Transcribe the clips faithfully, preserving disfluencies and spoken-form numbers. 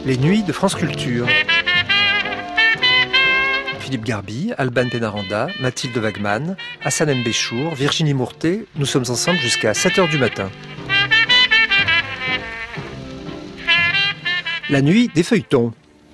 Les nuits de France Culture. Philippe Garby, Alban Pénaranda, Mathilde Wagman, Hassan M. Béchour, Virginie Mourtet, nous sommes ensemble jusqu'à sept heures du matin. La nuit des feuilletons.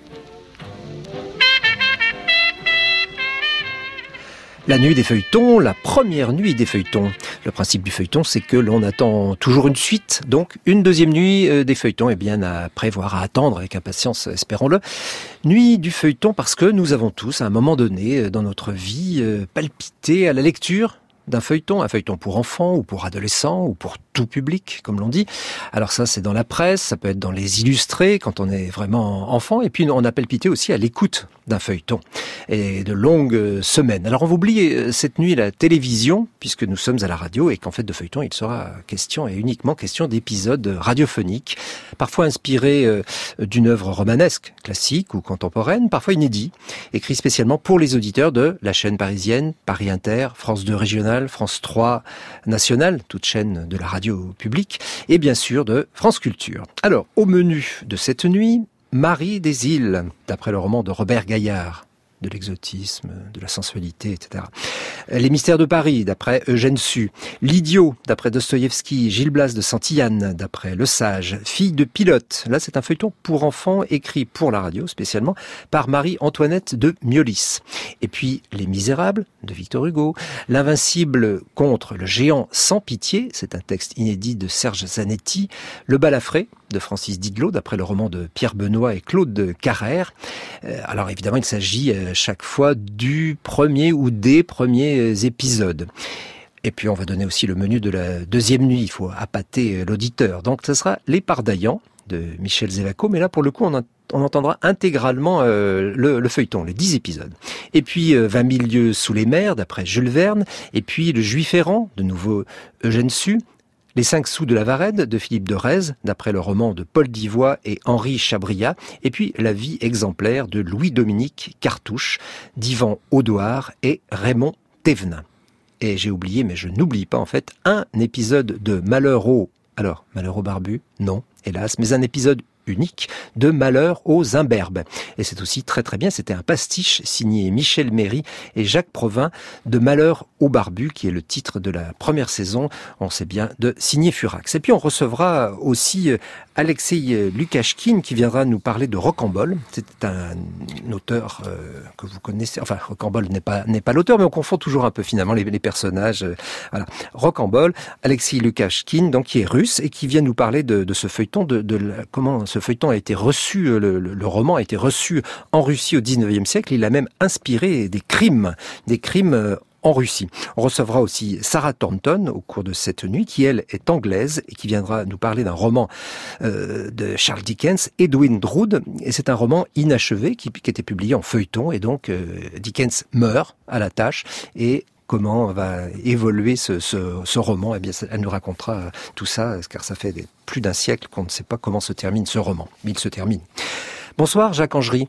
La nuit des feuilletons, la première nuit des feuilletons. Le principe du feuilleton, c'est que l'on attend toujours une suite, donc une deuxième nuit des feuilletons, eh bien à prévoir, à attendre avec impatience, espérons-le. Nuit du feuilleton parce que nous avons tous, à un moment donné dans notre vie, palpité à la lecture d'un feuilleton, un feuilleton pour enfants ou pour adolescents ou pour tout public, comme l'on dit. Alors ça, c'est dans la presse, ça peut être dans les illustrés, quand on est vraiment enfant, et puis on a palpité aussi à l'écoute d'un feuilleton, et de longues semaines. Alors on va oublier cette nuit la télévision, puisque nous sommes à la radio, et qu'en fait de feuilleton, il sera question, et uniquement question d'épisodes radiophoniques, parfois inspirés d'une œuvre romanesque, classique ou contemporaine, parfois inédits, écrits spécialement pour les auditeurs de la chaîne parisienne, Paris Inter, France deux Régionale, France trois Nationale, toute chaîne de la radio publique, et bien sûr de France Culture. Alors, au menu de cette nuit, Marie des îles, d'après le roman de Robert Gaillard, de l'exotisme, de la sensualité, et cetera. Les mystères de Paris, d'après Eugène Sue. L'idiot, d'après Dostoïevski. Gilles Blas de Santillane, d'après Le Sage. Fille de pilote. Là, c'est un feuilleton pour enfants, écrit pour la radio, spécialement, par Marie-Antoinette de Miolis. Et puis, Les Misérables, de Victor Hugo. L'Invincible contre le géant sans pitié. C'est un texte inédit de Serge Zanetti. Le Balafré, de Francis Didelot, d'après le roman de Pierre Benoît et Claude Carrère. Alors, évidemment, il s'agit chaque fois du premier ou des premiers épisodes. Et puis on va donner aussi le menu de la deuxième nuit, il faut appâter l'auditeur. Donc ce sera Les Pardaillants de Michel Zévaco, mais là pour le coup on, a, on entendra intégralement euh, le, le feuilleton, les dix épisodes. Et puis euh, vingt mille lieues sous les mers d'après Jules Verne, et puis Le Juif errant, de nouveau Eugène Sue. Les cinq sous de la Varenne de Philippe de Rèze, d'après le roman de Paul Divoye et Henri Chabriat, et puis La vie exemplaire de Louis-Dominique Cartouche, d'Yvan Audouard et Raymond Thévenin. Et j'ai oublié, mais je n'oublie pas en fait, un épisode de Malheur au... Alors, Malheur au barbu? Non, hélas, mais un épisode unique de Malheur aux imberbes. Et c'est aussi très très bien, c'était un pastiche signé Michel Méry et Jacques Provin de Malheur aux barbus, qui est le titre de la première saison, on sait bien, de signé Furax. Et puis on recevra aussi Alexei Lukashkin qui viendra nous parler de Rocambole. C'est un auteur euh, que vous connaissez, enfin Rocambole n'est pas n'est pas l'auteur, mais on confond toujours un peu finalement les, les personnages. Euh, voilà, Rocambole, Alexei Lukashkin, donc qui est russe et qui vient nous parler de, de ce feuilleton, de, de la, comment ce feuilleton a été reçu, le, le, le roman a été reçu en Russie au dix-neuvième siècle. Il a même inspiré des crimes, des crimes en Russie. On recevra aussi Sarah Thornton au cours de cette nuit, qui elle est anglaise et qui viendra nous parler d'un roman euh, de Charles Dickens, Edwin Drood. Et c'est un roman inachevé qui, qui était publié en feuilleton, et donc euh, Dickens meurt à la tâche et comment va évoluer ce, ce, ce roman. Eh bien, elle nous racontera tout ça, car ça fait plus d'un siècle qu'on ne sait pas comment se termine ce roman. Mais il se termine. Bonsoir, Jacques Angery.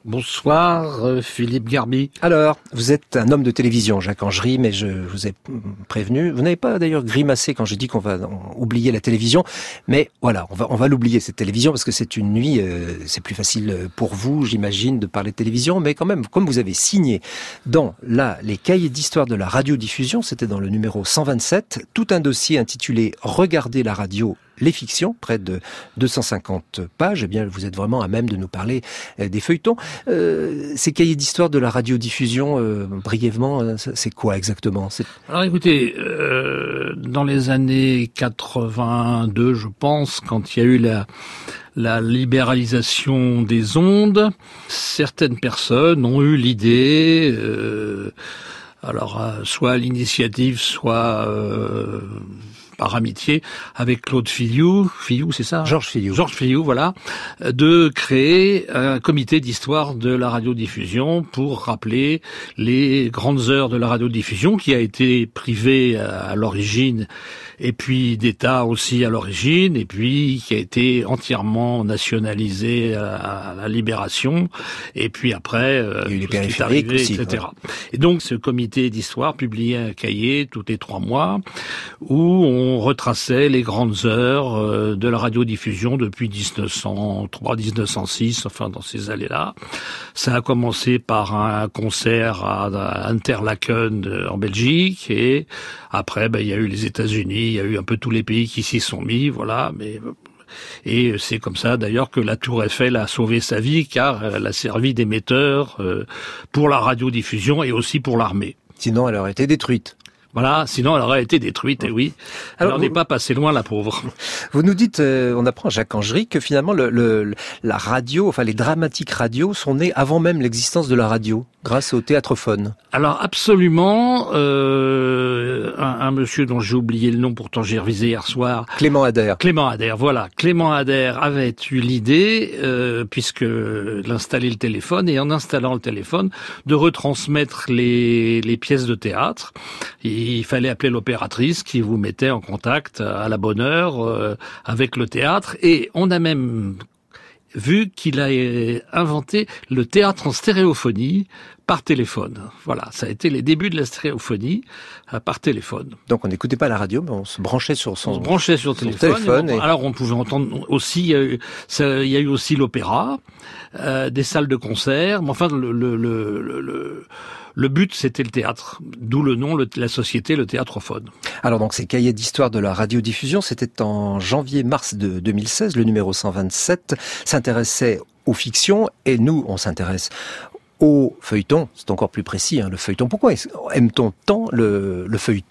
Bonsoir, Philippe Garby. Alors, vous êtes un homme de télévision, Jacques Angery, mais je vous ai prévenu. Vous n'avez pas d'ailleurs grimacé quand j'ai dit qu'on va oublier la télévision. Mais voilà, on va, on va l'oublier, cette télévision, parce que c'est une nuit, euh, c'est plus facile pour vous, j'imagine, de parler de télévision. Mais quand même, comme vous avez signé dans là, les cahiers d'histoire de la radiodiffusion, c'était dans le numéro cent vingt-sept, tout un dossier intitulé « Regardez la radio ». Les fictions, près de deux cent cinquante pages, eh bien, vous êtes vraiment à même de nous parler des feuilletons. Euh, ces cahiers d'histoire de la radiodiffusion, euh, brièvement, c'est quoi exactement? c'est... Alors écoutez, euh, dans les années quatre-vingt-deux, je pense, quand il y a eu la, la libéralisation des ondes, certaines personnes ont eu l'idée... Euh, alors, euh, soit à l'initiative, soit... Euh, par amitié avec Claude Filliou, Filliou, c'est ça? Georges Filliou. Georges Filliou, voilà, de créer un comité d'histoire de la radiodiffusion pour rappeler les grandes heures de la radiodiffusion qui a été privée à l'origine et puis d'État aussi à l'origine, et puis qui a été entièrement nationalisé à la Libération, et puis après, euh, il y a eu les périphériques arrivé, aussi, et cetera. Ouais. Et donc ce comité d'histoire publiait un cahier tous les trois mois où on retraçait les grandes heures euh, de la radiodiffusion depuis dix-neuf cent trois, dix-neuf cent six, enfin dans ces années-là. Ça a commencé par un concert à, à Interlaken en Belgique, et après, ben, il y a eu les États-Unis, il y a eu un peu tous les pays qui s'y sont mis, voilà, mais... Et c'est comme ça d'ailleurs que la Tour Eiffel a sauvé sa vie, car elle a servi d'émetteur euh, pour la radiodiffusion et aussi pour l'armée. Sinon, elle aurait été détruite. Voilà, sinon elle aurait été détruite, et oui. Alors, on n'est pas passé loin, la pauvre. Vous nous dites, euh, on apprend à Jacques Angery que finalement le, le, la radio, enfin les dramatiques radio sont nées avant même l'existence de la radio, grâce au théâtrophone. Alors absolument, euh, un, un monsieur dont j'ai oublié le nom, pourtant j'ai révisé hier soir. Clément Ader. Clément Ader, voilà. Clément Ader avait eu l'idée, euh, puisque d'installer le téléphone, et en installant le téléphone, de retransmettre les, les pièces de théâtre. Et il fallait appeler l'opératrice qui vous mettait en contact à la bonne heure euh, avec le théâtre. Et on a même vu qu'il a inventé le théâtre en stéréophonie par téléphone. Voilà, ça a été les débuts de la stéréophonie euh, par téléphone. Donc on n'écoutait pas la radio, mais on se branchait sur son, on se branchait sur son téléphone. téléphone. Et... Alors on pouvait entendre aussi, il y a eu, ça, il y a eu aussi l'opéra, euh, des salles de concert. Mais enfin, le, le, le, le Le but, c'était le théâtre, d'où le nom, le, la société, le théâtrophone. Alors donc ces cahiers d'histoire de la radiodiffusion, c'était en janvier-mars de deux mille seize, le numéro cent vingt-sept, s'intéressait aux fictions, et nous, on s'intéresse au feuilleton. C'est encore plus précis, hein, le feuilleton. Pourquoi aime-t-on tant le, le feuilleton ?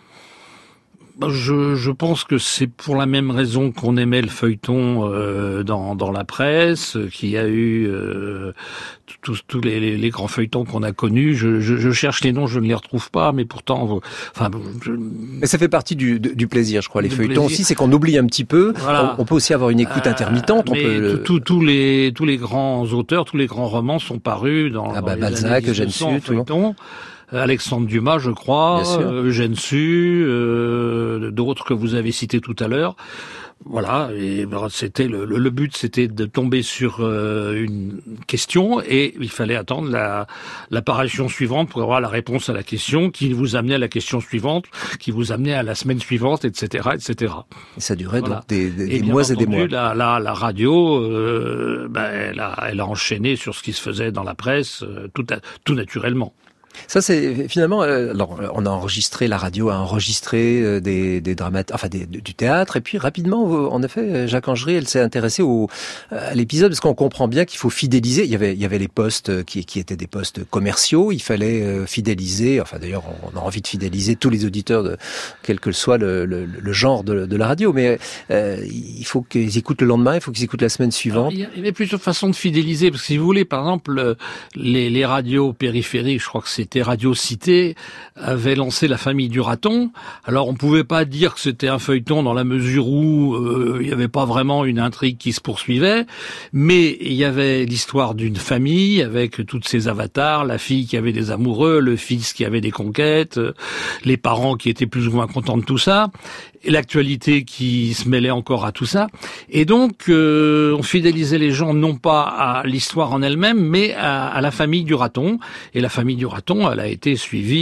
Je, je pense que c'est pour la même raison qu'on aimait le feuilleton euh, dans, dans la presse, qu'il y a eu euh, tous tous les, les, les grands feuilletons qu'on a connus. Je, je, je cherche les noms, je ne les retrouve pas, mais pourtant, enfin. Je... Mais ça fait partie du, du plaisir, je crois. Les feuilletons plaisir. aussi, c'est qu'on oublie un petit peu. Voilà. On, on peut aussi avoir une écoute intermittente. Euh, mais on peut. Tous tous les tous les grands auteurs, tous les grands romans sont parus dans, ah bah, dans les Balzac, années Eugène Sue, feuilleton. Alexandre Dumas, je crois, euh, Eugène Sue, euh, d'autres que vous avez cités tout à l'heure. Voilà, et ben, c'était le, le, le but, c'était de tomber sur euh, une question, et il fallait attendre la l'apparition suivante pour avoir la réponse à la question, qui vous amenait à la question suivante, qui vous amenait à la semaine suivante, et cetera, et cetera. Et ça durait voilà. donc des, des, et des mois entendu, et des mois. La, la, la radio, euh, ben, elle a, elle a enchaîné sur ce qui se faisait dans la presse, euh, tout, à, tout naturellement. Ça, c'est finalement. Euh, alors, on a enregistré, la radio a enregistré euh, des, des dramat, enfin des, du théâtre, et puis rapidement, en effet, Jacques Angery, elle s'est intéressée au à l'épisode, parce qu'on comprend bien qu'il faut fidéliser. Il y avait, il y avait les postes qui, qui étaient des postes commerciaux. Il fallait euh, fidéliser. Enfin, d'ailleurs, on a envie de fidéliser tous les auditeurs, de quel que soit le, le, le genre de, de la radio. Mais euh, il faut qu'ils écoutent le lendemain. Il faut qu'ils écoutent la semaine suivante. Alors, il y avait plusieurs façons de fidéliser, parce que si vous voulez, par exemple, les, les radios périphériques, je crois que c'est Radio Cité avait lancé La Famille du Raton. Alors on pouvait pas dire que c'était un feuilleton dans la mesure où euh, il y avait pas vraiment une intrigue qui se poursuivait, mais il y avait l'histoire d'une famille avec toutes ses avatars, la fille qui avait des amoureux, le fils qui avait des conquêtes, les parents qui étaient plus ou moins contents de tout ça, et l'actualité qui se mêlait encore à tout ça. Et donc euh, on fidélisait les gens non pas à l'histoire en elle-même, mais à, à la famille du raton. Et la famille du raton, elle a été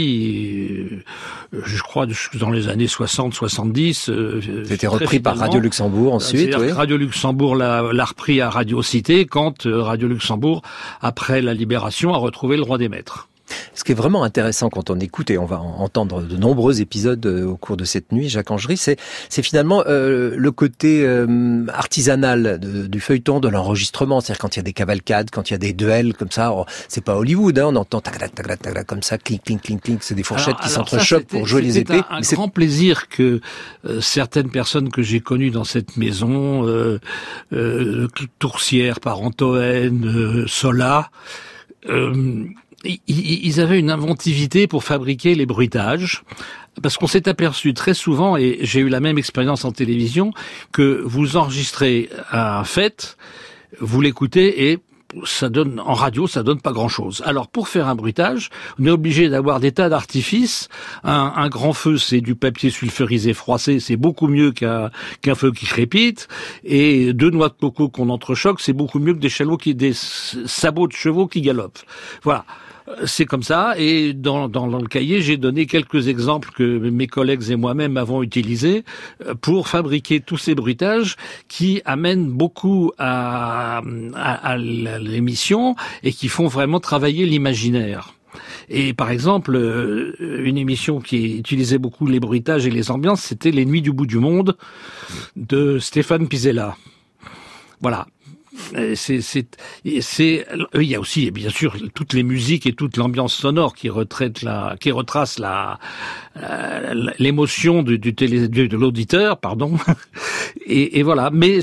suivie, euh, je crois, dans les années soixante soixante-dix. Euh, C'était repris par Radio Luxembourg ensuite. Oui. Radio Luxembourg l'a, l'a repris à Radio Cité quand euh, Radio Luxembourg, après la Libération, a retrouvé le droit d'émettre. Ce qui est vraiment intéressant quand on écoute, et on va entendre de nombreux épisodes au cours de cette nuit, Jacques Angery, c'est, c'est finalement euh, le côté euh, artisanal de, du feuilleton, de l'enregistrement. C'est-à-dire quand il y a des cavalcades, quand il y a des duels comme ça, oh, c'est pas Hollywood, hein, on entend tac tac tac tac comme ça, clink clink clink clink, c'est des fourchettes alors, qui alors s'entrechoquent ça, pour jouer les épées. Un, un grand c'est... plaisir que euh, certaines personnes que j'ai connues dans cette maison, euh, euh, Toursière, Parentoen, euh, Sola, euh, ils avaient une inventivité pour fabriquer les bruitages, parce qu'on s'est aperçu très souvent, et j'ai eu la même expérience en télévision, que vous enregistrez un fait, vous l'écoutez et ça donne en radio, ça donne pas grand-chose. Alors pour faire un bruitage, on est obligé d'avoir des tas d'artifices. Un, un grand feu, c'est du papier sulfurisé froissé, c'est beaucoup mieux qu'un qu'un feu qui crépite. Et deux noix de coco qu'on entrechoque, c'est beaucoup mieux que des chalots qui des sabots de chevaux qui galopent. Voilà. C'est comme ça, et dans, dans, dans le cahier, j'ai donné quelques exemples que mes collègues et moi-même avons utilisés pour fabriquer tous ces bruitages qui amènent beaucoup à, à, à l'émission et qui font vraiment travailler l'imaginaire. Et par exemple, une émission qui utilisait beaucoup les bruitages et les ambiances, c'était Les Nuits du bout du monde de Stéphane Pizzella. Voilà. C'est, c'est, c'est, il y a aussi, bien sûr, toutes les musiques et toute l'ambiance sonore qui retraite la, qui retrace la, euh, l'émotion du, du télé, de, de l'auditeur, pardon. Et, et voilà. Mais,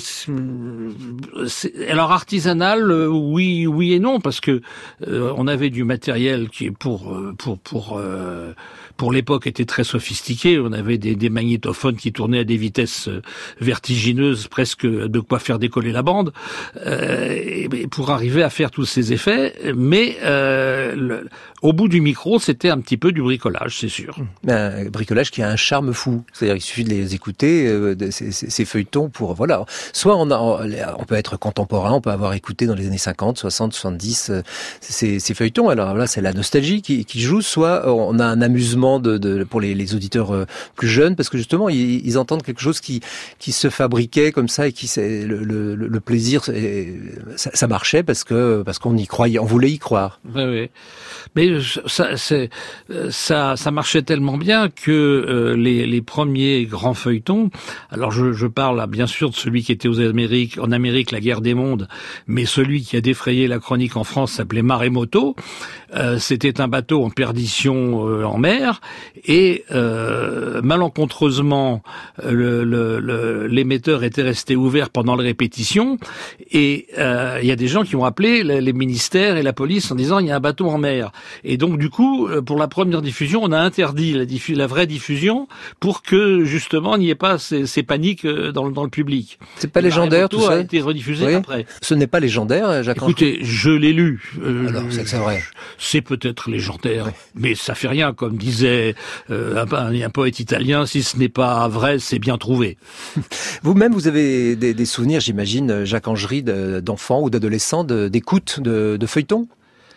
c'est, alors artisanal, oui, oui et non, parce que euh, on avait du matériel qui, pour, pour, pour, euh, pour l'époque, était très sophistiqué. On avait des, des magnétophones qui tournaient à des vitesses vertigineuses, presque de quoi faire décoller la bande. Euh, pour arriver à faire tous ces effets, mais euh, le, au bout du micro, c'était un petit peu du bricolage, c'est sûr. Un bricolage qui a un charme fou. C'est-à-dire, il suffit de les écouter, euh, de, ces, ces feuilletons pour, voilà. Soit on, a, on peut être contemporain, on peut avoir écouté dans les années cinquante, soixante, soixante-dix euh, ces, ces feuilletons. Alors là, c'est la nostalgie qui, qui joue. Soit on a un amusement de, de, pour les, les auditeurs euh, plus jeunes, parce que justement, ils, ils entendent quelque chose qui, qui se fabriquait comme ça et qui, c'est, le, le, le plaisir, ça, ça marchait parce que parce qu'on y croyait, on voulait y croire. Oui, oui. Mais ça, c'est, ça, ça marchait tellement bien que euh, les, les premiers grands feuilletons. Alors, je, je parle là, bien sûr de celui qui était aux Amériques, en Amérique, la guerre des mondes, mais celui qui a défrayé la chronique en France s'appelait Maremoto. Euh, c'était un bateau en perdition euh, en mer et euh, malencontreusement, le, le, le, l'émetteur était resté ouvert pendant les répétitions et il euh, y a des gens qui ont appelé les, les ministères et la police en disant il y a un bateau en mer. Et donc du coup, pour la première diffusion, on a interdit la, diffu- la vraie diffusion pour que justement il n'y ait pas ces, ces paniques dans, dans le public. C'est pas et légendaire tout ça. A été rediffusé oui. Après. Ce n'est pas légendaire, Jacques. Écoutez, je l'ai lu. Euh, Alors c'est que c'est vrai. C'est peut-être légendaire, oui. Mais ça fait rien, comme disait euh, un, un poète italien. Si ce n'est pas vrai, c'est bien trouvé. Vous-même, vous avez des, des souvenirs, j'imagine, Jacques Angery, d'enfants ou d'adolescents, de, d'écoute de, de feuilletons.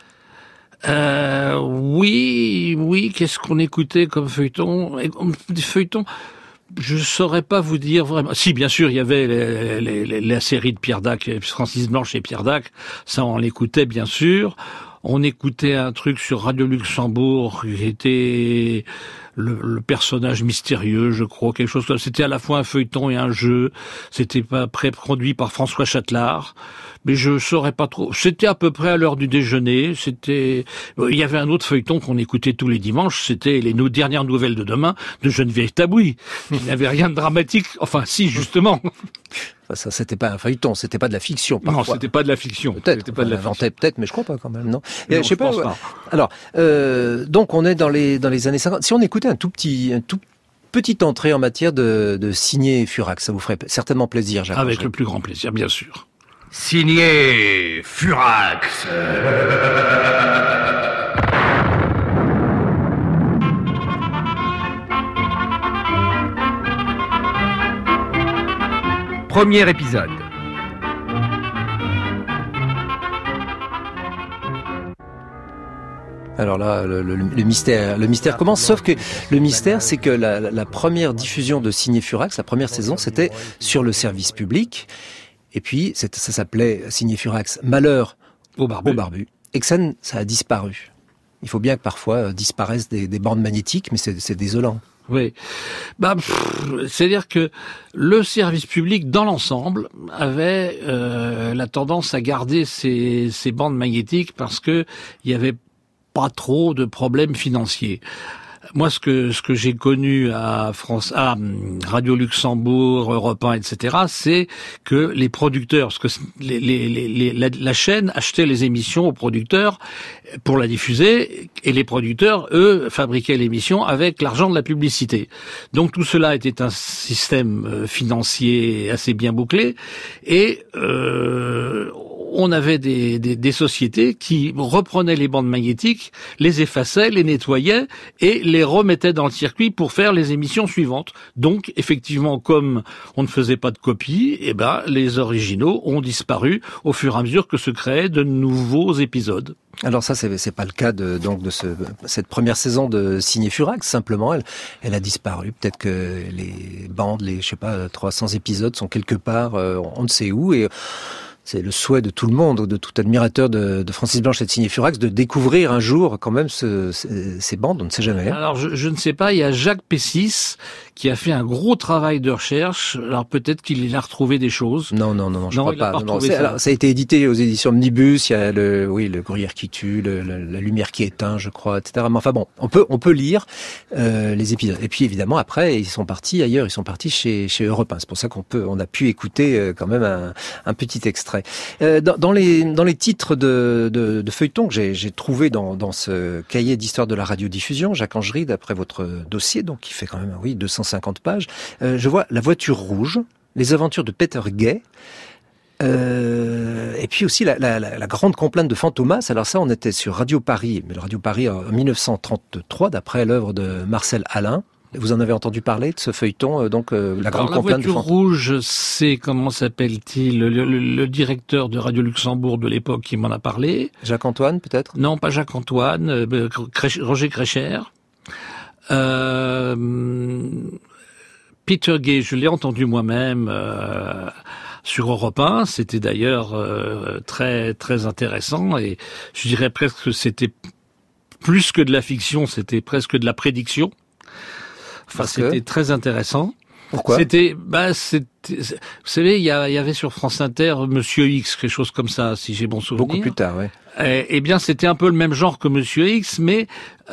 Euh, oui, oui. Qu'est-ce qu'on écoutait comme feuilleton? Des feuilletons. Je saurais pas vous dire vraiment. Si, bien sûr, il y avait les, les, les, la série de Pierre Dac, Francis Blanche et Pierre Dac. Ça, on l'écoutait, bien sûr. On écoutait un truc sur Radio Luxembourg qui était le, le personnage mystérieux, je crois, quelque chose comme ça. C'était à la fois un feuilleton et un jeu. C'était pas pré-produit par François Châtelard. Mais je saurais pas trop. C'était à peu près à l'heure du déjeuner. C'était. Il y avait un autre feuilleton qu'on écoutait tous les dimanches. C'était les nos dernières nouvelles de demain de Geneviève Tabouis. Il n'y avait rien de dramatique. Enfin, si justement. Enfin, ça, c'était pas un feuilleton, c'était pas de la fiction. Parfois. Non, c'était pas de la fiction. Peut-être. C'était pas de la fiction. Peut-être, mais je crois pas quand même. Non. non Et, je sais je pas. Pense pas. Alors, euh, donc on est dans les dans les années cinquante. Si on écoutait un tout petit, un tout petite entrée en matière de, de Signé Furax, ça vous ferait certainement plaisir, Jacques. Avec le plus grand plaisir, bien sûr. Signé Furax. Premier épisode. Alors là, le, le, le mystère, le mystère commence. Sauf que le mystère, c'est que la, la première diffusion de Signé Furax, la première saison, c'était sur le service public. Et puis, ça s'appelait Signé Furax, Malheur au barbu. Au barbu. Et que ça, ça a disparu. Il faut bien que parfois disparaissent des, des bandes magnétiques, mais c'est, c'est désolant. Oui, bah, pff, c'est-à-dire que le service public, dans l'ensemble, avait euh, la tendance à garder ces, ces bandes magnétiques parce que il y avait pas trop de problèmes financiers. Moi, ce que ce que j'ai connu à France, à Radio Luxembourg, Europe un, et cetera, c'est que les producteurs, parce que les, les, les, la, la chaîne achetait les émissions aux producteurs pour la diffuser, et les producteurs, eux, fabriquaient l'émission avec l'argent de la publicité. Donc tout cela était un système financier assez bien bouclé, et euh, on avait des, des, des sociétés qui reprenaient les bandes magnétiques, les effaçaient, les nettoyaient et les remettaient dans le circuit pour faire les émissions suivantes. Donc, effectivement, comme on ne faisait pas de copies, eh ben, les originaux ont disparu au fur et à mesure que se créaient de nouveaux épisodes. Alors ça, c'est, c'est pas le cas de, donc, de ce, cette première saison de Signé Furax. Simplement, elle, elle a disparu. Peut-être que les bandes, les, je sais pas, trois cents épisodes sont quelque part, euh, on ne sait où, et c'est le souhait de tout le monde, de tout admirateur de, de Francis Blanche et de Signé Furax, de découvrir un jour quand même ce, ces, ces bandes, on ne sait jamais. Alors je, je ne sais pas, il y a Jacques Pessis qui a fait un gros travail de recherche. Alors peut-être qu'il a retrouvé des choses. Non, non, non, non je non, crois il pas. a pas non, non, ça. Alors, ça a été édité aux éditions Omnibus. Il y a le, oui, le gruyère qui tue, le, le, la lumière qui éteint, je crois, et cetera. Mais enfin bon, on peut, on peut lire euh, les épisodes. Et puis évidemment après, ils sont partis ailleurs. Ils sont partis chez, chez Europe un. C'est pour ça qu'on peut, on a pu écouter euh, quand même un, un petit extrait. Euh, dans, dans les, dans les titres de, de, de feuilletons que j'ai, j'ai trouvé dans, dans ce cahier d'histoire de la radiodiffusion, Jacques Angery, d'après votre dossier, donc qui fait quand même, oui, deux cent cinquante pages. Euh, je vois La voiture rouge, Les aventures de Peter Gay, euh, et puis aussi la, la, la, la grande complainte de Fantomas. Alors ça, on était sur Radio Paris, mais le Radio Paris en mille neuf cent trente-trois, d'après l'œuvre de Marcel Alain. Vous en avez entendu parler de ce feuilleton, euh, donc euh, la grande Alors, complainte de Fantomas. La voiture rouge, c'est, comment s'appelle-t-il, le, le, le directeur de Radio Luxembourg de l'époque qui m'en a parlé. Jacques-Antoine, peut-être? Non, pas Jacques-Antoine, euh, Cré- Roger Crécher. Euh... Peter Gay, je l'ai entendu moi-même euh, sur Europe un. C'était d'ailleurs euh, très très intéressant et je dirais presque que c'était plus que de la fiction, c'était presque de la prédiction. Enfin, Parce c'était que... très intéressant. Pourquoi? C'était, bah, c'était, vous savez, il y, a, il y avait sur France Inter Monsieur X, quelque chose comme ça, si j'ai bon souvenir. Beaucoup plus tard, oui. Eh, eh bien, c'était un peu le même genre que Monsieur X, mais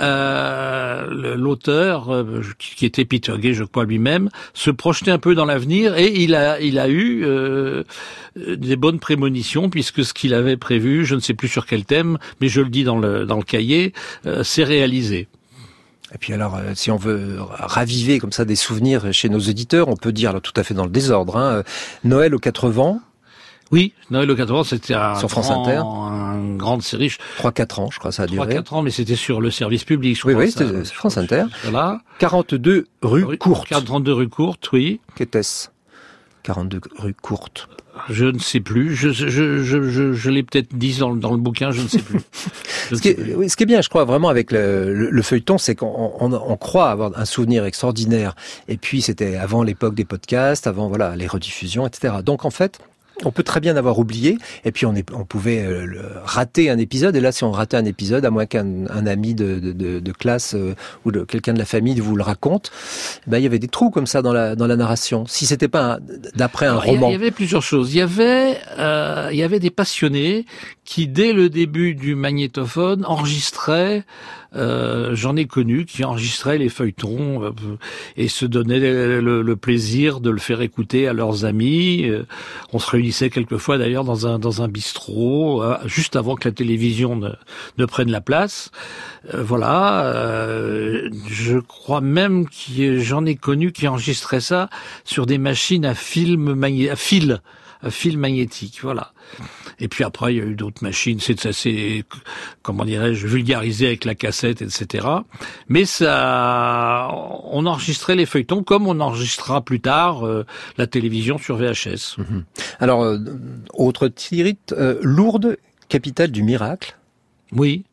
euh, l'auteur, euh, qui était Peter Gay, je crois lui-même, se projetait un peu dans l'avenir et il a, il a eu euh, des bonnes prémonitions puisque ce qu'il avait prévu, je ne sais plus sur quel thème, mais je le dis dans le dans le cahier, euh, s'est réalisé. Et puis alors, euh, si on veut raviver comme ça des souvenirs chez nos auditeurs, on peut dire, alors tout à fait dans le désordre, hein, Noël aux quatre vents. Oui, Noël aux quatre vents, c'était un sur France grand, Inter. une grande série. trois quatre ans, je crois, ça a duré. trois quatre ans, mais c'était sur le service public, je oui, crois. Oui, c'était ça, France Inter. Voilà. quarante-deux rue, rue Courte. quarante-deux rue Courte, oui. Qu'était-ce? quarante-deux rue Courte. Je ne sais plus. Je, je, je, je, je l'ai peut-être dit dans, dans le bouquin, je ne sais plus. Ce qui, est, oui, ce qui est bien, je crois, vraiment avec le, le, le feuilleton, c'est qu'on on, on croit avoir un souvenir extraordinaire. Et puis, c'était avant l'époque des podcasts, avant voilà les rediffusions, et cetera. Donc, en fait, on peut très bien avoir oublié, et puis on, est, on pouvait euh, le, rater un épisode, et là si on ratait un épisode, à moins qu'un un ami de, de, de classe euh, ou de quelqu'un de la famille vous le raconte, ben, il y avait des trous comme ça dans la, dans la narration. Si c'était pas un, d'après un Alors, roman. Il y avait plusieurs choses. Il y avait, euh, il y avait des passionnés qui, dès le début du magnétophone, enregistraient, euh, j'en ai connu, qui enregistraient les feuilletons euh, et se donnaient le, le, le plaisir de le faire écouter à leurs amis. Euh, on se réunissait quelquefois d'ailleurs dans un dans un bistrot, euh, juste avant que la télévision ne, ne prenne la place. Euh, voilà, euh, je crois même que j'en ai connu qui enregistraient ça sur des machines à film magné- à fil. Un fil magnétique, voilà. Et puis après, il y a eu d'autres machines, c'est assez, comment dirais-je, vulgarisé avec la cassette, et cetera. Mais ça, on enregistrait les feuilletons comme on enregistrera plus tard euh, la télévision sur V H S. Mmh. Alors, euh, autre titre, euh, Lourdes, capitale du miracle. Oui.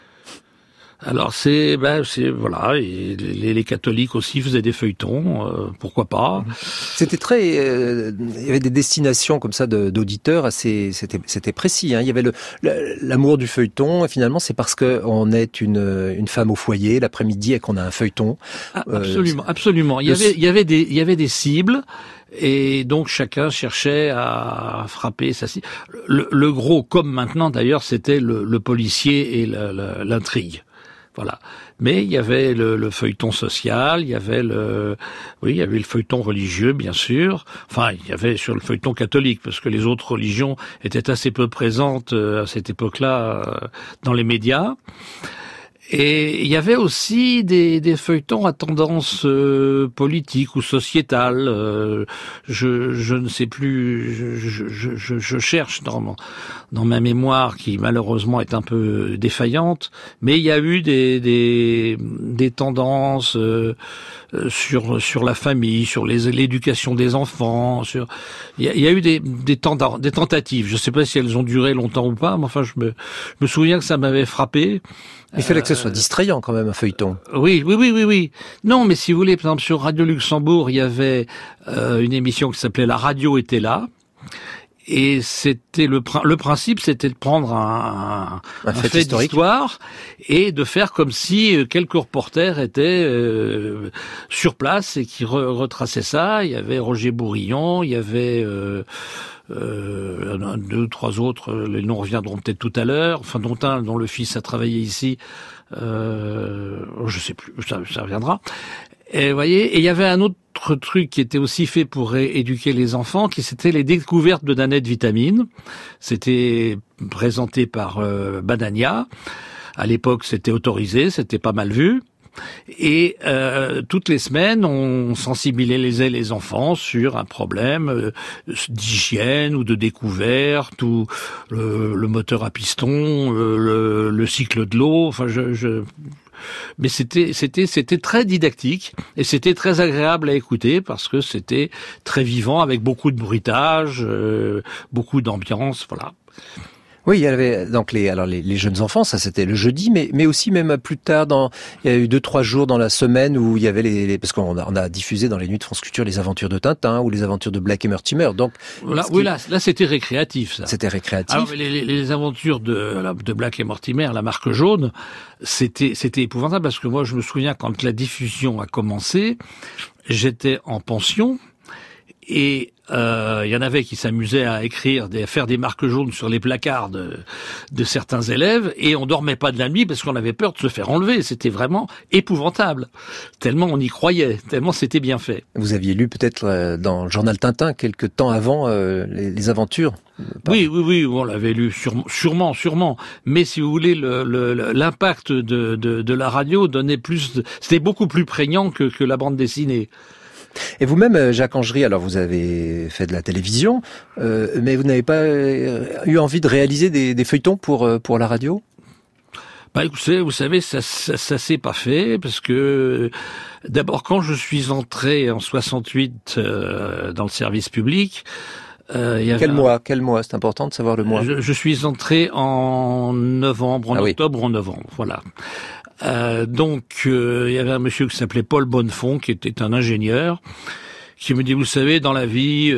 Alors c'est, ben c'est voilà, et les, les catholiques aussi faisaient des feuilletons, euh, pourquoi pas. C'était très, euh, il y avait des destinations comme ça de, d'auditeurs assez, c'était, c'était précis. Hein. Il y avait le, le l'amour du feuilleton. Et finalement, c'est parce que on est une une femme au foyer l'après-midi et qu'on a un feuilleton. Ah, absolument, euh, absolument. Il y avait il y avait des il y avait des cibles. Et donc chacun cherchait à frapper sa cible. Le, le gros, comme maintenant d'ailleurs, c'était le, le policier et la, la, l'intrigue. Voilà. Mais il y avait le, le feuilleton social, il y avait le, oui, il y avait le feuilleton religieux, bien sûr. Enfin, il y avait sur le feuilleton catholique, parce que les autres religions étaient assez peu présentes à cette époque-là dans les médias. Et il y avait aussi des, des feuilletons à tendance euh, politique ou sociétale. Euh, je, je ne sais plus. Je, je, je, je cherche dans, mon, dans ma mémoire qui malheureusement est un peu défaillante. Mais il y a eu des, des, des tendances euh, sur sur la famille, sur les, l'éducation des enfants. Sur il y a, il y a eu des, des, tendances, des tentatives. Je ne sais pas si elles ont duré longtemps ou pas. Mais enfin, je me, je me souviens que ça m'avait frappé. Il fallait que ce soit distrayant quand même, un feuilleton. Oui, oui, oui, oui, oui. Non, mais si vous voulez, par exemple, sur Radio Luxembourg, il y avait euh, une émission qui s'appelait La Radio était là. Et c'était le, le principe, c'était de prendre un, un, un fait, fait d'histoire et de faire comme si quelques reporters étaient euh, sur place et qui re, retraçaient ça. Il y avait Roger Bourillon, il y avait... Euh, Euh, un, deux, trois autres, les noms reviendront peut-être tout à l'heure. Enfin, dont un dont le fils a travaillé ici, euh, je sais plus, ça, ça reviendra. Et vous voyez, et il y avait un autre truc qui était aussi fait pour éduquer les enfants, qui c'était les découvertes de Nanette Vitamine. C'était présenté par euh, Badania. À l'époque, c'était autorisé, c'était pas mal vu. Et euh, toutes les semaines, on sensibilisait les enfants sur un problème euh, d'hygiène ou de découverte, ou le, le moteur à piston, le, le, le cycle de l'eau. Enfin, je, je... mais c'était c'était c'était très didactique et c'était très agréable à écouter parce que c'était très vivant avec beaucoup de bruitage, euh, beaucoup d'ambiance, voilà. Oui, il y avait donc les alors les, les jeunes enfants, ça c'était le jeudi, mais mais aussi même plus tard dans il y a eu deux trois jours dans la semaine où il y avait les, les parce qu'on a, on a diffusé dans les nuits de France Culture les aventures de Tintin ou les aventures de Black et Mortimer. Donc là, oui, là, là c'était récréatif ça. C'était récréatif. Alors, les, les, les aventures de de Black et Mortimer, la marque jaune, c'était c'était épouvantable parce que moi je me souviens quand la diffusion a commencé, j'étais en pension. Et euh, il y en avait qui s'amusaient à écrire, des, à faire des marques jaunes sur les placards de, de certains élèves, et on dormait pas de la nuit parce qu'on avait peur de se faire enlever. C'était vraiment épouvantable, tellement on y croyait, tellement c'était bien fait. Vous aviez lu peut-être euh, dans le journal Tintin quelques temps avant euh, les, les aventures. Oui, oui, oui, on l'avait lu sûrement, sûrement, sûrement. Mais si vous voulez, le, le, l'impact de, de, de la radio donnait plus, de, c'était beaucoup plus prégnant que, que la bande dessinée. Et vous-même, Jacques Angery, alors vous avez fait de la télévision, euh, mais vous n'avez pas eu envie de réaliser des, des feuilletons pour pour la radio ? Bah, écoutez, vous savez, ça, ça, ça s'est pas fait parce que d'abord, quand je suis entré en soixante-huit euh, dans le service public. Euh, il y avait quel un... mois Quel mois C'est important de savoir le mois. Je, je suis entré en novembre, en ah octobre oui. ou en novembre, voilà. Euh, donc, euh, il y avait un monsieur qui s'appelait Paul Bonnefond, qui était un ingénieur, qui me dit, vous savez, dans la vie,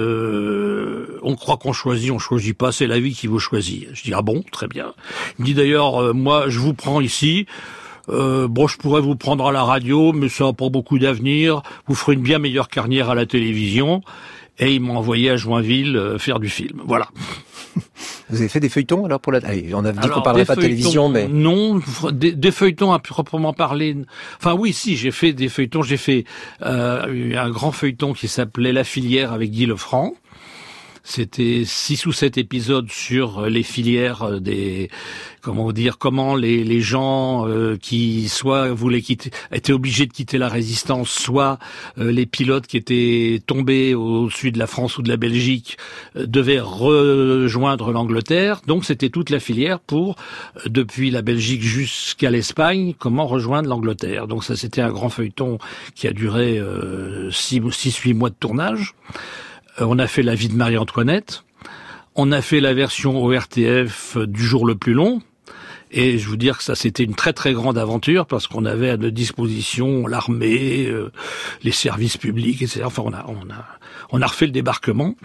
euh, on croit qu'on choisit, on choisit pas, c'est la vie qui vous choisit. Je dis, ah bon, très bien. Il me dit d'ailleurs, euh, moi, je vous prends ici, euh, bon, je pourrais vous prendre à la radio, mais ça n'a pas beaucoup d'avenir, vous ferez une bien meilleure carrière à la télévision. Et il m'a envoyé à Joinville euh, faire du film, voilà. Vous avez fait des feuilletons alors pour la... Allez, on a dit alors, qu'on parlerait pas de télévision, mais... Non, des, des feuilletons à proprement parler... Enfin oui, si, j'ai fait des feuilletons. J'ai fait euh, un grand feuilleton qui s'appelait La Filière avec Guy Lefranc. C'était six ou sept épisodes sur les filières des, comment dire, comment les, les gens euh, qui soit voulaient quitter, étaient obligés de quitter la résistance, soit euh, les pilotes qui étaient tombés au-dessus de la France ou de la Belgique euh, devaient rejoindre l'Angleterre. Donc c'était toute la filière pour, euh, depuis la Belgique jusqu'à l'Espagne, comment rejoindre l'Angleterre. Donc ça, c'était un grand feuilleton qui a duré euh, six, six, huit mois de tournage. On a fait La vie de Marie-Antoinette, on a fait la version O R T F du jour le plus long, et je vous dire que ça c'était une très très grande aventure parce qu'on avait à notre disposition l'armée, euh, les services publics, et cetera. Enfin, on a on a on a refait le débarquement.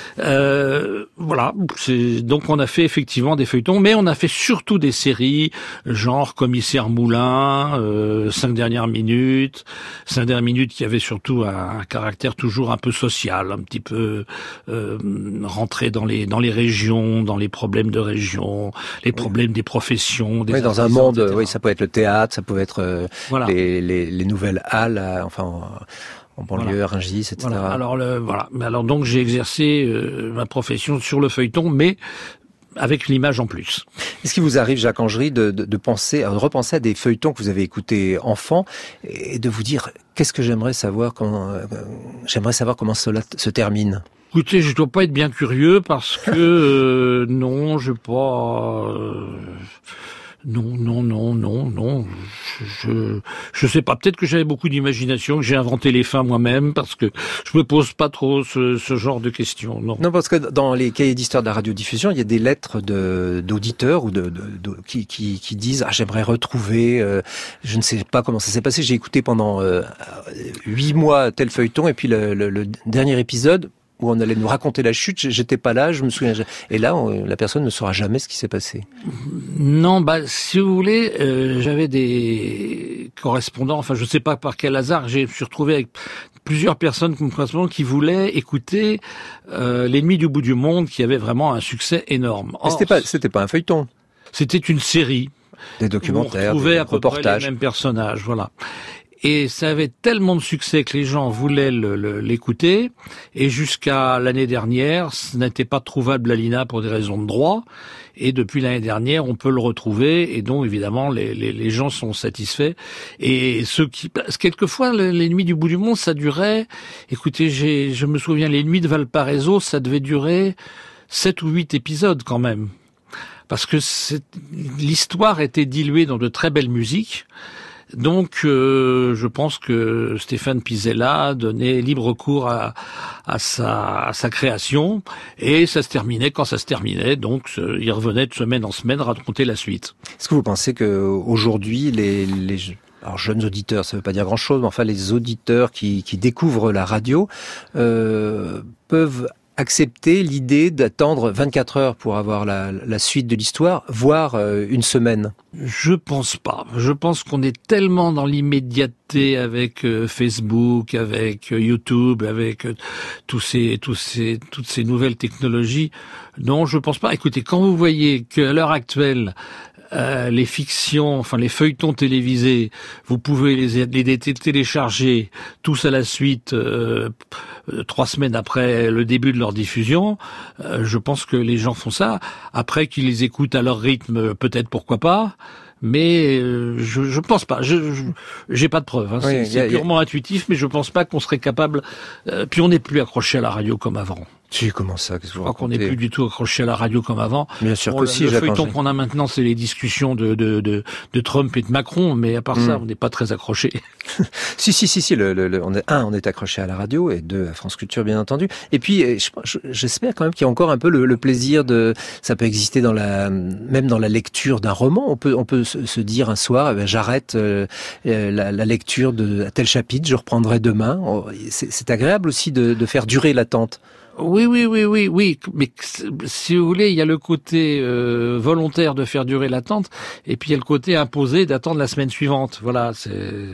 Euh, voilà. C'est, donc on a fait effectivement des feuilletons, mais on a fait surtout des séries, genre Commissaire Moulin, euh, Cinq dernières minutes, Cinq dernières minutes qui avait surtout un, un caractère toujours un peu social, un petit peu euh, rentré dans les dans les régions, dans les problèmes de région, les problèmes oui. des professions. Des oui, dans un monde, et cetera. Oui, ça peut être le théâtre, ça peut être euh, voilà. les, les les nouvelles halles, enfin. En banlieue, voilà. Rungis, et cetera. Voilà. Alors le, voilà. Alors donc j'ai exercé euh, ma profession sur le feuilleton, mais avec l'image en plus. Est-ce qu'il vous arrive, Jacques Angery, de, de, de penser, de repenser à des feuilletons que vous avez écoutés enfant et de vous dire qu'est-ce que j'aimerais savoir comment, euh, j'aimerais savoir comment cela se termine? Écoutez, je dois pas être bien curieux parce que euh, non, je pas. Euh, non, non, non, non, non. Je, je sais pas. Peut-être que j'avais beaucoup d'imagination, que j'ai inventé les fins moi-même, parce que je me pose pas trop ce, ce genre de questions. Non. Non, parce que dans les cahiers d'histoire de la radiodiffusion, il y a des lettres de d'auditeurs ou de, de, de qui, qui qui disent ah j'aimerais retrouver. Euh, je ne sais pas comment ça s'est passé. J'ai écouté pendant euh, huit mois tel feuilleton et puis le, le, le dernier épisode où on allait nous raconter la chute, j'étais pas là, je me souviens. Et là, on, la personne ne saura jamais ce qui s'est passé. Non, bah si vous voulez, euh, j'avais des correspondants. Enfin, je sais pas par quel hasard, j'ai me suis retrouvé avec plusieurs personnes comme correspondants qui voulaient écouter euh, L'ennemi du bout du monde, qui avait vraiment un succès énorme. Mais c'était pas, c'était pas un feuilleton. C'était une série. Des documentaires, on retrouvait des à peu reportages. près les mêmes personnages, voilà. Et ça avait tellement de succès que les gens voulaient le, le, l'écouter. Et jusqu'à l'année dernière, ce n'était pas trouvable à l'I N A pour des raisons de droit. Et depuis l'année dernière, on peut le retrouver. Et donc, évidemment, les, les, les gens sont satisfaits. Et ceux qui, parce que quelquefois, l'ennemi du bout du monde, ça durait. Écoutez, j'ai, je me souviens, l'ennemi de Valparaiso, ça devait durer sept ou huit épisodes quand même, parce que c'est, l'histoire était diluée dans de très belles musiques. Donc, euh, je pense que Stéphane Pizzella donnait libre cours à, à, sa, à sa création, et ça se terminait quand ça se terminait. Donc, il revenait de semaine en semaine raconter la suite. Est-ce que vous pensez que aujourd'hui, les, les alors jeunes auditeurs, ça ne veut pas dire grand-chose, mais enfin les auditeurs qui, qui découvrent la radio euh, peuvent accepter l'idée d'attendre vingt-quatre heures pour avoir la, la suite de l'histoire, voire euh, une semaine? Je pense pas. Je pense qu'on est tellement dans l'immédiateté avec euh, Facebook, avec euh, YouTube, avec euh, tous ces, tous ces, toutes ces nouvelles technologies. Non, je pense pas. Écoutez, quand vous voyez qu'à l'heure actuelle, Euh, les fictions, enfin les feuilletons télévisés, vous pouvez les, les télécharger tous à la suite euh, trois semaines après le début de leur diffusion. Euh, je pense que les gens font ça. Après qu'ils les écoutent à leur rythme, peut-être pourquoi pas. Mais euh, je, je pense pas. Je, je j'ai pas de preuves. Hein. Oui, c'est, c'est purement a... intuitif, mais je pense pas qu'on serait capable. Euh, puis on n'est plus accroché à la radio comme avant. Si, comment ça? Qu'est-ce que vous Je crois qu'on n'est plus du tout accroché à la radio comme avant. Bien sûr bon, que le, si. Le Jacques feuilleton Angery. qu'on a maintenant, c'est les discussions de, de, de, de Trump et de Macron, mais à part mm. ça, on n'est pas très accroché. si, si, si, si. Le, le, le, on est, un, on est accroché à la radio, et deux, à France Culture, bien entendu. Et puis, je, je, j'espère quand même qu'il y a encore un peu le, le plaisir de. Ça peut exister dans la, même dans la lecture d'un roman. On peut, on peut se, se dire un soir, eh ben, j'arrête euh, la, la lecture de tel chapitre, je reprendrai demain. C'est, c'est agréable aussi de, de faire durer l'attente. Oui, oui, oui, oui, oui. Mais si vous voulez, il y a le côté euh, volontaire de faire durer l'attente, et puis il y a le côté imposé d'attendre la semaine suivante. Voilà. C'est.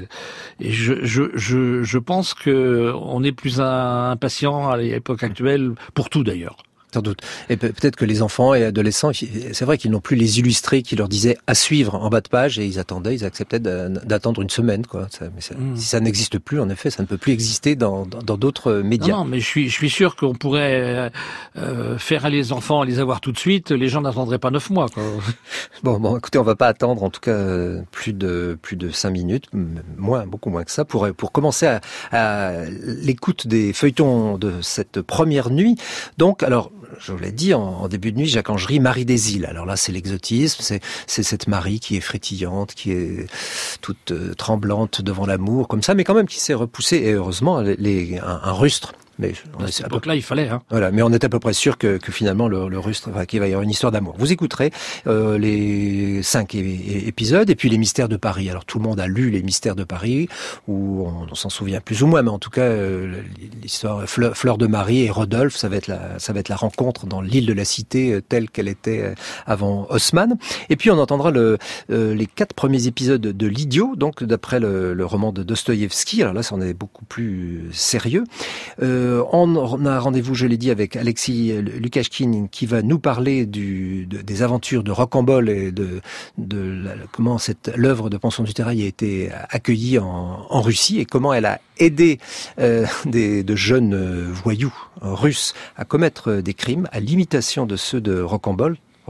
Et je, je, je, je pense que on est plus impatient à l'époque actuelle pour tout d'ailleurs. Sans doute. Et peut-être que les enfants et adolescents, c'est vrai qu'ils n'ont plus les illustrés qui leur disaient à suivre en bas de page, et ils attendaient, ils acceptaient d'attendre une semaine, quoi. Ça, mais ça, mmh. Si ça n'existe plus, en effet, ça ne peut plus exister dans, dans, dans d'autres médias. Non, non, mais je suis, je suis sûr qu'on pourrait euh, faire aller les enfants, les avoir tout de suite. Les gens n'attendraient pas neuf mois, quoi. Bon, bon, écoutez, on va pas attendre, en tout cas, plus de plus de cinq minutes, moins, beaucoup moins que ça, pour pour commencer à, à l'écoute des feuilletons de cette première nuit. Donc, alors. Je vous l'ai dit, en, en début de nuit, Jacques Angery, Marie des îles. Alors là, c'est l'exotisme, c'est, c'est cette Marie qui est frétillante, qui est toute euh, tremblante devant l'amour, comme ça, mais quand même qui s'est repoussée, et heureusement, les, les, un, un rustre. Mais à cette époque-là, il fallait. Hein. Voilà, mais on est à peu près sûr que, que finalement le, le rustre, enfin, qu'il va y avoir une histoire d'amour. Vous écouterez euh, les cinq é- é- épisodes et puis les Mystères de Paris. Alors tout le monde a lu les Mystères de Paris, ou on, on s'en souvient plus ou moins, mais en tout cas euh, l'histoire Fleur, Fleur de Marie et Rodolphe, ça va être la, ça va être la rencontre dans l'île de la Cité euh, telle qu'elle était euh, avant Haussmann. Et puis on entendra le, euh, les quatre premiers épisodes de L'Idiot, donc d'après le, le roman de Dostoïevski. Alors là, ça en est beaucoup plus sérieux. Euh, On a rendez-vous, je l'ai dit, avec Alexis Lukashkin qui va nous parler du, de, des aventures de Rocambole et de, de la, comment cette l'œuvre de Ponson du Terrail a été accueillie en, en Russie et comment elle a aidé euh, des, de jeunes voyous russes à commettre des crimes à l'imitation de ceux de Rocambole.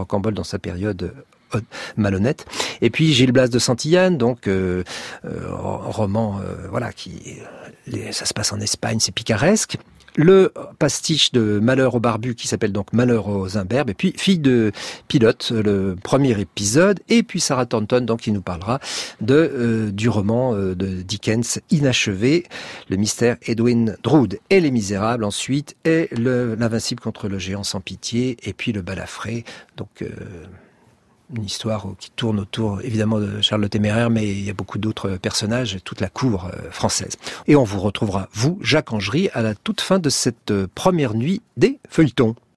Rocambole dans sa période malhonnête. Et puis Gilles Blas de Santillane, donc euh, euh, roman, euh, voilà, qui les, ça se passe en Espagne, c'est picaresque. Le pastiche de Malheur au barbu qui s'appelle donc Malheur aux imberbes, et puis Fille de pilote, le premier épisode, et puis Sarah Thornton donc qui nous parlera de euh, du roman euh, de Dickens inachevé, Le mystère Edwin Drood et Les Misérables ensuite, et le, L'Invincible contre le géant sans pitié, et puis Le Balafré, donc euh, une histoire qui tourne autour, évidemment, de Charles le Téméraire, mais il y a beaucoup d'autres personnages, toute la cour française. Et on vous retrouvera, vous, Jacques Angery, à la toute fin de cette première nuit des feuilletons.